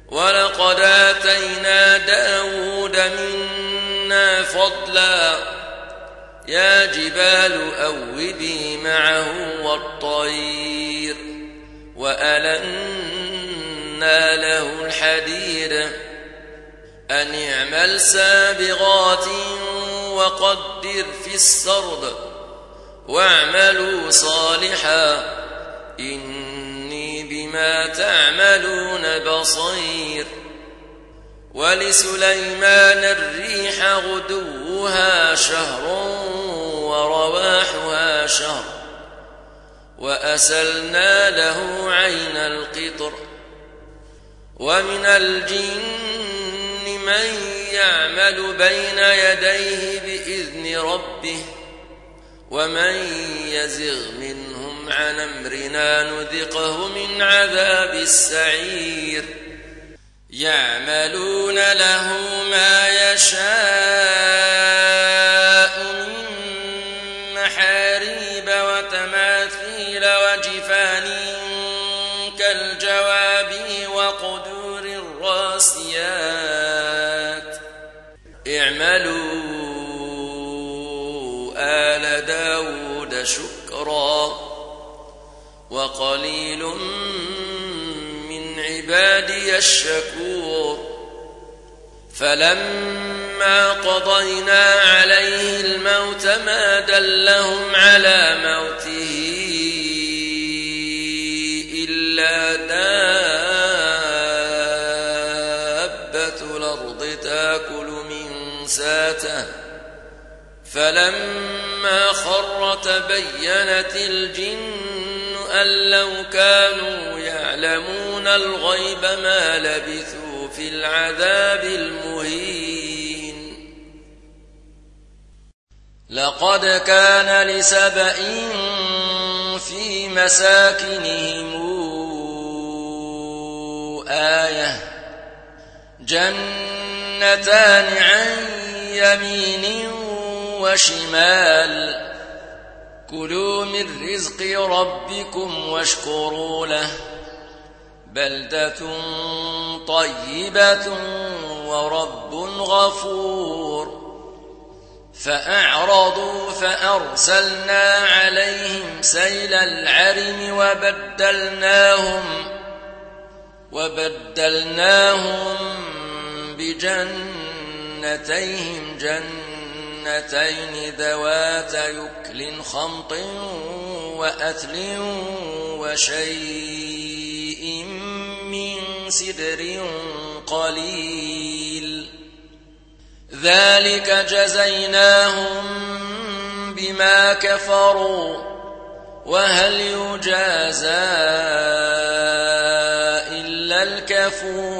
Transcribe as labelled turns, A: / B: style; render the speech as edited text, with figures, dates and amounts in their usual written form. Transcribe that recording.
A: ولقد آتينا داود منا فضلا يا جبال أوبي معه والطير وألنا له الحديد أن اعمل سابغات وقدر في السرد واعملوا صالحا إني بما تعملون بصير. ولسليمان الريح غدوها شهر ورواحها شهر وأسلنا له عين القطر. ومن الجن من يعمل بين يديه بإذن ربه ومن يزغ منهم عن أمرنا نذقه من عذاب السعير. يعملون له ما يشاء من محاريب وتماثيل وجفان كالجواب وقدور الراسيات. اعملوا آل داود شكرا وقليل من عبادي الشكور. فلما قضينا عليه الموت ما دلهم على موته إلا دابة الأرض تأكل من ساته. فلما خر تبينت الجن أن لو كانوا يعلمون الغيب ما لبثوا في العذاب المهين. لقد كان لسبإ في مساكنهم آية جنتان عن يمين وشمال كلوا من رزق ربكم واشكروا له بلدة طيبة ورب غفور. فأعرضوا فأرسلنا عليهم سيل العرم وبدلناهم بجنتيهم جنتين ذوات يكل خمط وأثل وشيء من سدر قليل. ذلك جزيناهم بما كفروا وهل يجازى إلا الكفور.